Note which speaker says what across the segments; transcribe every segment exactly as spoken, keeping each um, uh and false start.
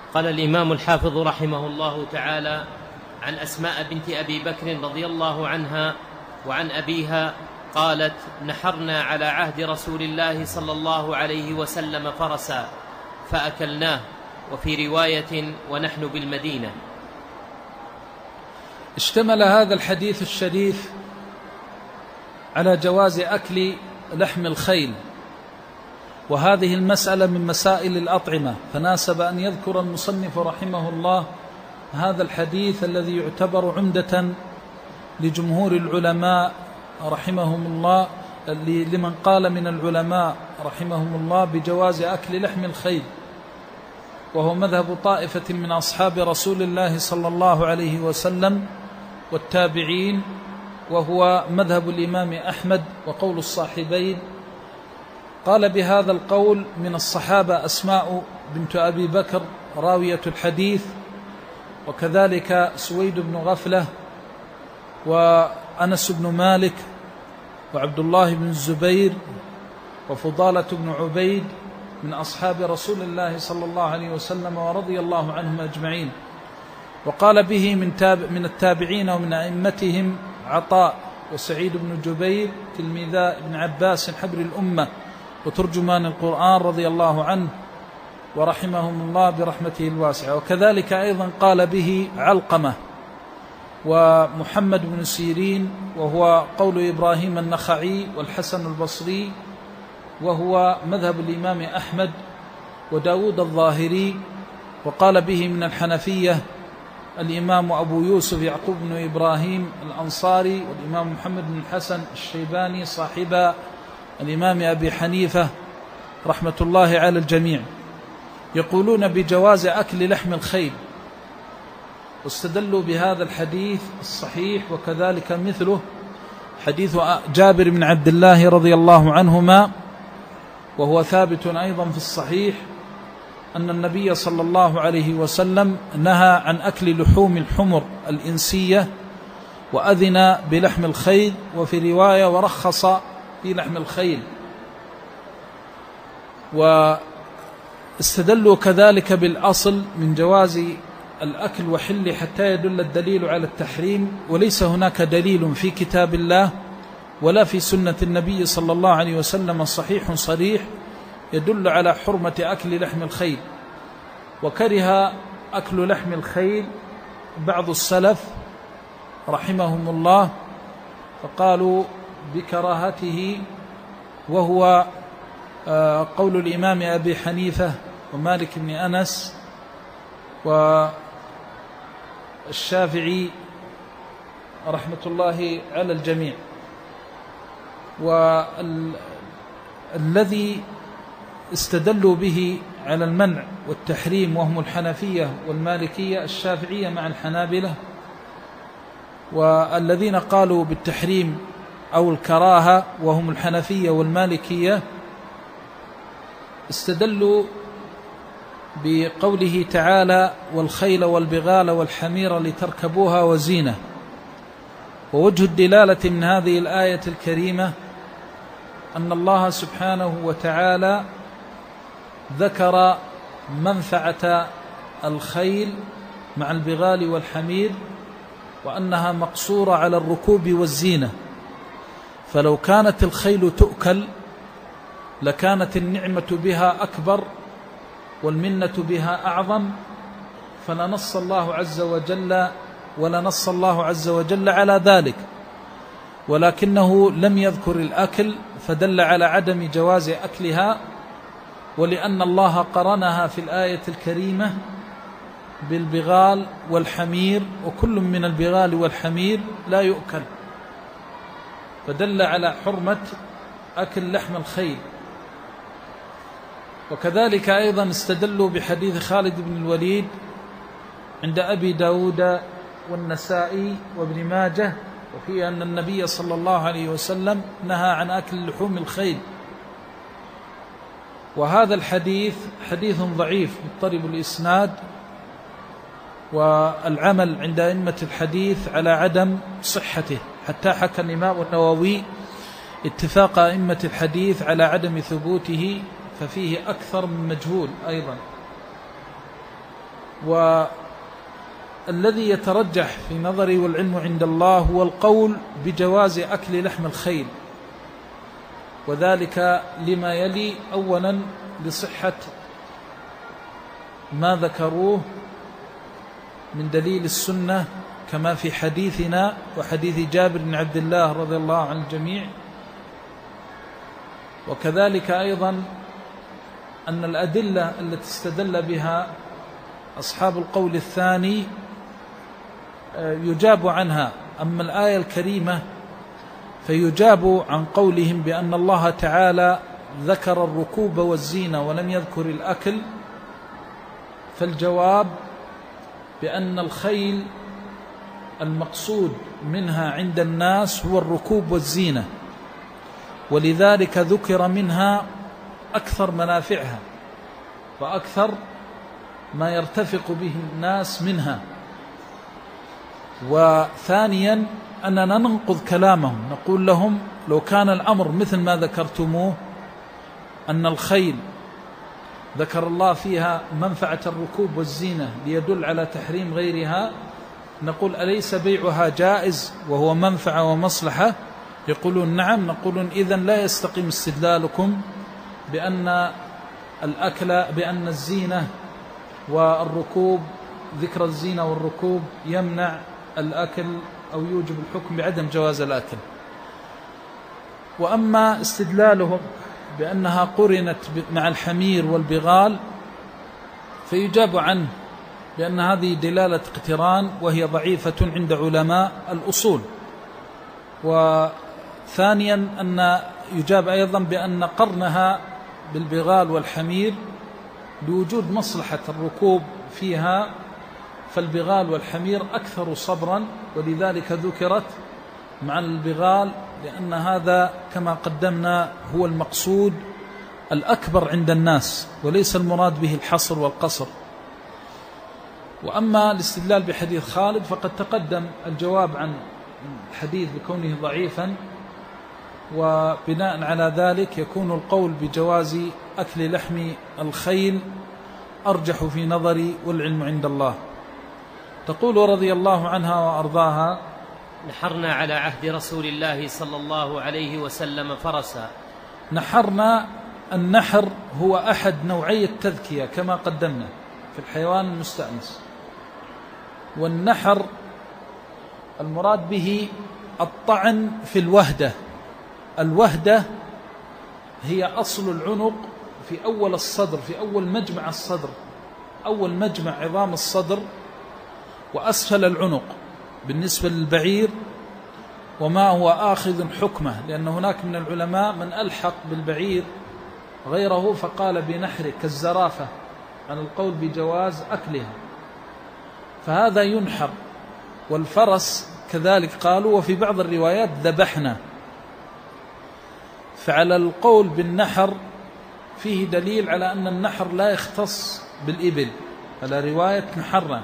Speaker 1: قال الإمام الحافظ رحمه الله تعالى: عن أسماء بنت أبي بكر رضي الله عنها وعن أبيها قالت: نحرنا على عهد رسول الله صلى الله عليه وسلم فرسا فأكلناه، وفي رواية: ونحن بالمدينة.
Speaker 2: اشتمل هذا الحديث الشريف على جواز أكل لحم الخيل، وهذه المسألة من مسائل الأطعمة، فناسب أن يذكر المصنف رحمه الله هذا الحديث الذي يعتبر عمدة لجمهور العلماء رحمهم الله، لمن قال من العلماء رحمهم الله بجواز أكل لحم الخيل، وهو مذهب طائفة من أصحاب رسول الله صلى الله عليه وسلم والتابعين، وهو مذهب الإمام أحمد وقول الصاحبين. قال بهذا القول من الصحابة أسماء بنت أبي بكر راوية الحديث، وكذلك سويد بن غفلة وأنس بن مالك وعبد الله بن الزبير وفضالة بن عبيد من أصحاب رسول الله صلى الله عليه وسلم ورضي الله عنهم أجمعين. وقال به من, تاب من التابعين ومن أئمتهم عطاء وسعيد بن جبير تلميذا ابن عباس حبر الأمة وترجمان القرآن رضي الله عنه ورحمهم الله برحمته الواسعة. وكذلك أيضا قال به علقمة ومحمد بن سيرين، وهو قول إبراهيم النخعي والحسن البصري، وهو مذهب الإمام أحمد وداود الظاهري. وقال به من الحنفية الإمام أبو يوسف يعقوب بن إبراهيم الأنصاري والإمام محمد بن الحسن الشيباني صاحب الإمام أبي حنيفة رحمة الله على الجميع، يقولون بجواز أكل لحم الخيل، واستدلوا بهذا الحديث الصحيح، وكذلك مثله حديث جابر بن عبد الله رضي الله عنهما، وهو ثابت أيضا في الصحيح أن النبي صلى الله عليه وسلم نهى عن أكل لحوم الحمر الإنسية، وأذن بلحم الخيل، وفي رواية ورخص في لحم الخيل. واستدلوا كذلك بالأصل من جواز الأكل وحل حتى يدل الدليل على التحريم، وليس هناك دليل في كتاب الله ولا في سنة النبي صلى الله عليه وسلم صحيح صريح يدل على حرمة أكل لحم الخيل. وكره أكل لحم الخيل بعض السلف رحمهم الله، فقالوا بكراهته، وهو قول الإمام أبي حنيفة ومالك بن أنس والشافعي رحمة الله على الجميع. والذي استدلوا به على المنع والتحريم وهم الحنفية والمالكية، الشافعية مع الحنابلة، والذين قالوا بالتحريم أو الكراهة وهم الحنفية والمالكية استدلوا بقوله تعالى: والخيل والبغال والحمير لتركبوها وزينة. ووجه الدلالة من هذه الآية الكريمة أن الله سبحانه وتعالى ذكر منفعة الخيل مع البغال والحمير، وأنها مقصورة على الركوب والزينة، فلو كانت الخيل تؤكل لكانت النعمة بها أكبر والمنة بها أعظم، فلنص الله عز وجل ولنص الله عز وجل على ذلك، ولكنه لم يذكر الأكل فدل على عدم جواز أكلها، ولأن الله قرنها في الآية الكريمة بالبغال والحمير، وكل من البغال والحمير لا يؤكل، فدل على حرمة أكل لحم الخيل. وكذلك أيضا استدلوا بحديث خالد بن الوليد عند أبي داود والنسائي وابن ماجه، وفيه أن النبي صلى الله عليه وسلم نهى عن أكل لحوم الخيل. وهذا الحديث حديث ضعيف مضطرب الإسناد، والعمل عند أئمة الحديث على عدم صحته، حتى حكى الإمام النووي اتفاق أئمة الحديث على عدم ثبوته، ففيه أكثر من مجهول أيضا. والذي يترجح في نظري والعلم عند الله هو القول بجواز أكل لحم الخيل، وذلك لما يلي: أولا لصحة ما ذكروه من دليل السنة كما في حديثنا وحديث جابر بن عبد الله رضي الله عن الجميع، وكذلك أيضا أن الأدلة التي استدل بها أصحاب القول الثاني يجاب عنها. أما الآية الكريمة فيجاب عن قولهم بأن الله تعالى ذكر الركوب والزينة ولم يذكر الأكل، فالجواب بأن الخيل المقصود منها عند الناس هو الركوب والزينة، ولذلك ذكر منها أكثر منافعها وأكثر ما يرتفق به الناس منها. وثانيا أننا ننقض كلامهم، نقول لهم لو كان الأمر مثل ما ذكرتموه أن الخيل ذكر الله فيها منفعة الركوب والزينة ليدل على تحريم غيرها، نقول أليس بيعها جائز وهو منفعة ومصلحة؟ يقولون نعم. نقول إذن لا يستقيم استدلالكم بأن الأكل بأن الزينة والركوب، ذكر الزينة والركوب يمنع الأكل أو يوجب الحكم بعدم جواز الأكل. وأما استدلالهم بأنها قرنت مع الحمير والبغال فيجاب عنه بأن هذه دلالة اقتران وهي ضعيفة عند علماء الأصول. وثانيا أن يجاب أيضا بأن قرنها بالبغال والحمير لوجود مصلحة الركوب فيها، فالبغال والحمير أكثر صبرا ولذلك ذكرت مع البغال، لأن هذا كما قدمنا هو المقصود الأكبر عند الناس وليس المراد به الحصر والقصر. وأما الاستدلال بحديث خالد فقد تقدم الجواب عن الحديث بكونه ضعيفا، وبناء على ذلك يكون القول بجواز أكل لحم الخيل أرجح في نظري والعلم عند الله. تقول رضي الله عنها وأرضاها:
Speaker 1: نحرنا على عهد رسول الله صلى الله عليه وسلم فرسا.
Speaker 2: نحرنا، النحر هو أحد نوعي التذكية كما قدمنا في الحيوان المستأنس، والنحر المراد به الطعن في الوهدة. الوهدة هي أصل العنق في أول الصدر، في أول مجمع الصدر، أول مجمع عظام الصدر وأسفل العنق بالنسبة للبعير، وما هو آخذ حكمه، لأن هناك من العلماء من ألحق بالبعير غيره فقال بنحره كالزرافة عن القول بجواز أكلها، فهذا ينحر. والفرس كذلك قالوا، وفي بعض الروايات ذبحنا. فعلى القول بالنحر فيه دليل على أن النحر لا يختص بالإبل على رواية نحرنا.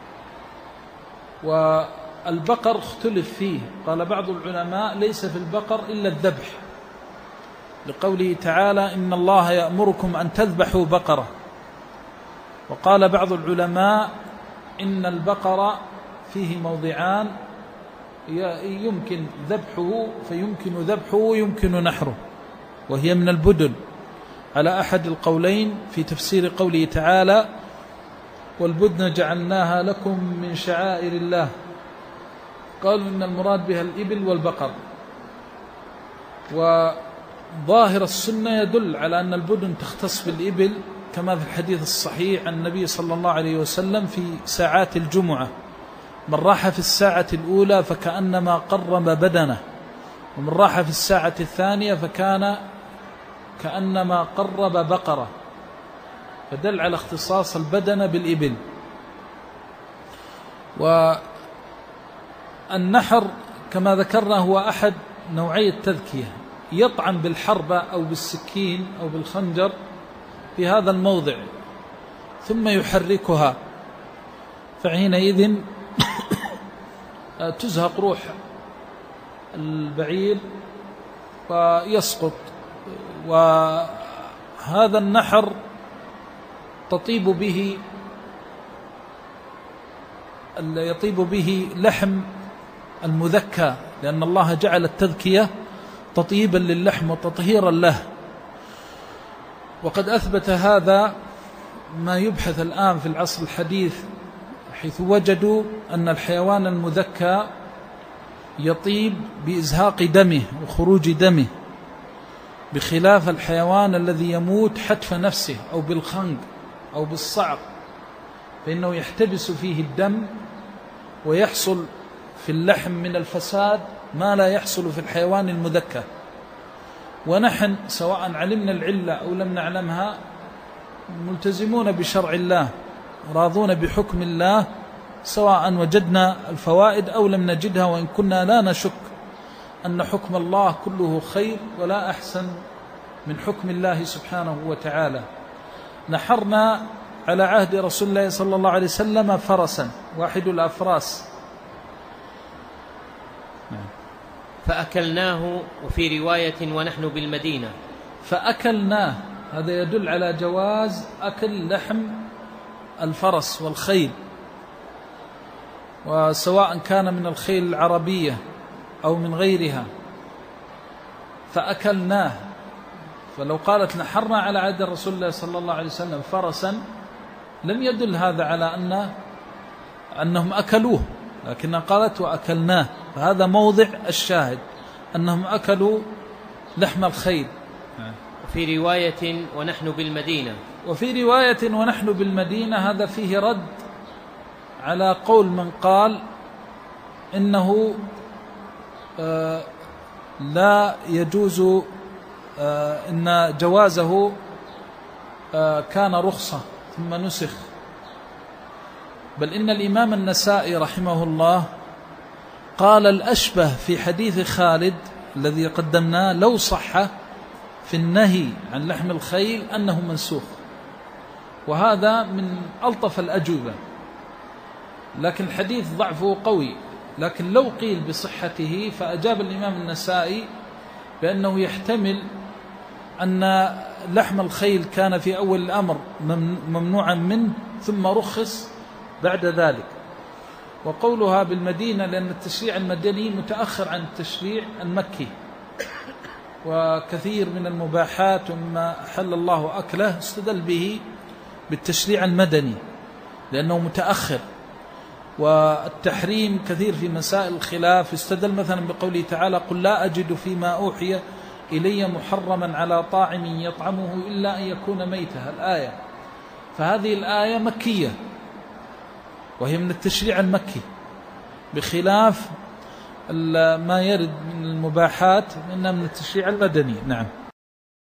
Speaker 2: والبقر اختلف فيه، قال بعض العلماء ليس في البقر إلا الذبح، لقوله تعالى إن الله يأمركم أن تذبحوا بقرة. وقال بعض العلماء إن البقر فيه موضعان يمكن ذبحه، فيمكن ذبحه ويمكن نحره، وهي من البدن على أحد القولين في تفسير قوله تعالى والبدن جعلناها لكم من شعائر الله. قالوا إن المراد بها الإبل والبقر، وظاهر السنة يدل على أن البدن تختص بالإبل كما في الحديث الصحيح عن النبي صلى الله عليه وسلم في ساعات الجمعة: من راح في الساعة الأولى فكأنما قرب بدنه، ومن راح في الساعة الثانية فكان كأنما قرب بقرة، فدل على اختصاص البدن بالإبل. والنحر كما ذكرنا هو أحد نوعي التذكية، يطعن بالحربة أو بالسكين أو بالخنجر في هذا الموضع ثم يحركها، فحينئذ تزهق روح البعير ويسقط. وهذا النحر تطيب به يطيب به لحم المذكى، لأن الله جعل التذكية تطيبا للحم وتطهيرا له. وقد أثبت هذا ما يبحث الآن في العصر الحديث، حيث وجدوا أن الحيوان المذكى يطيب بإزهاق دمه وخروج دمه، بخلاف الحيوان الذي يموت حتف نفسه أو بالخنق أو بالصعق، فإنه يحتبس فيه الدم ويحصل في اللحم من الفساد ما لا يحصل في الحيوان المذكى. ونحن سواء علمنا العلة أو لم نعلمها ملتزمون بشرع الله، راضون بحكم الله، سواء وجدنا الفوائد أو لم نجدها، وإن كنا لا نشك أن حكم الله كله خير ولا أحسن من حكم الله سبحانه وتعالى. نحرنا على عهد رسول الله صلى الله عليه وسلم فرسا، واحد الأفراس،
Speaker 1: فأكلناه، وفي رواية ونحن بالمدينة.
Speaker 2: فأكلناه هذا يدل على جواز أكل لحم الفرس والخيل، وسواء كان من الخيل العربية أو من غيرها. فأكلناه، فلو قالت نحرنا على عهد رسول الله صلى الله عليه وسلم فرسا لم يدل هذا على أن أنهم أكلوه، لكنها قالت وأكلناه، فهذا موضع الشاهد أنهم أكلوا لحم الخيل.
Speaker 1: وفي رواية ونحن بالمدينة.
Speaker 2: وفي رواية ونحن بالمدينة، هذا فيه رد على قول من قال إنه آه لا يجوز، آه إن جوازه آه كان رخصة ثم نسخ. بل إن الإمام النسائي رحمه الله قال الأشبه في حديث خالد الذي قدمناه لو صح في النهي عن لحم الخيل أنه منسوخ، وهذا من ألطف الأجوبة، لكن الحديث ضعفه قوي. لكن لو قيل بصحته فأجاب الإمام النسائي بأنه يحتمل أن لحم الخيل كان في أول الأمر ممنوعا منه ثم رخص بعد ذلك. وقولها بالمدينة لأن التشريع المدني متأخر عن التشريع المكي، وكثير من المباحات وما حل الله أكله استدل به بالتشريع المدني لأنه متأخر. والتحريم كثير في مسائل الخلاف، استدل مثلا بقوله تعالى قل لا أجد فيما أوحي إلي محرما على طاعم يطعمه إلا أن يكون ميتا، الآية. فهذه الآية مكية وهي من التشريع المكي، بخلاف ما يرد من المباحات إنها من التشريع المدني. نعم.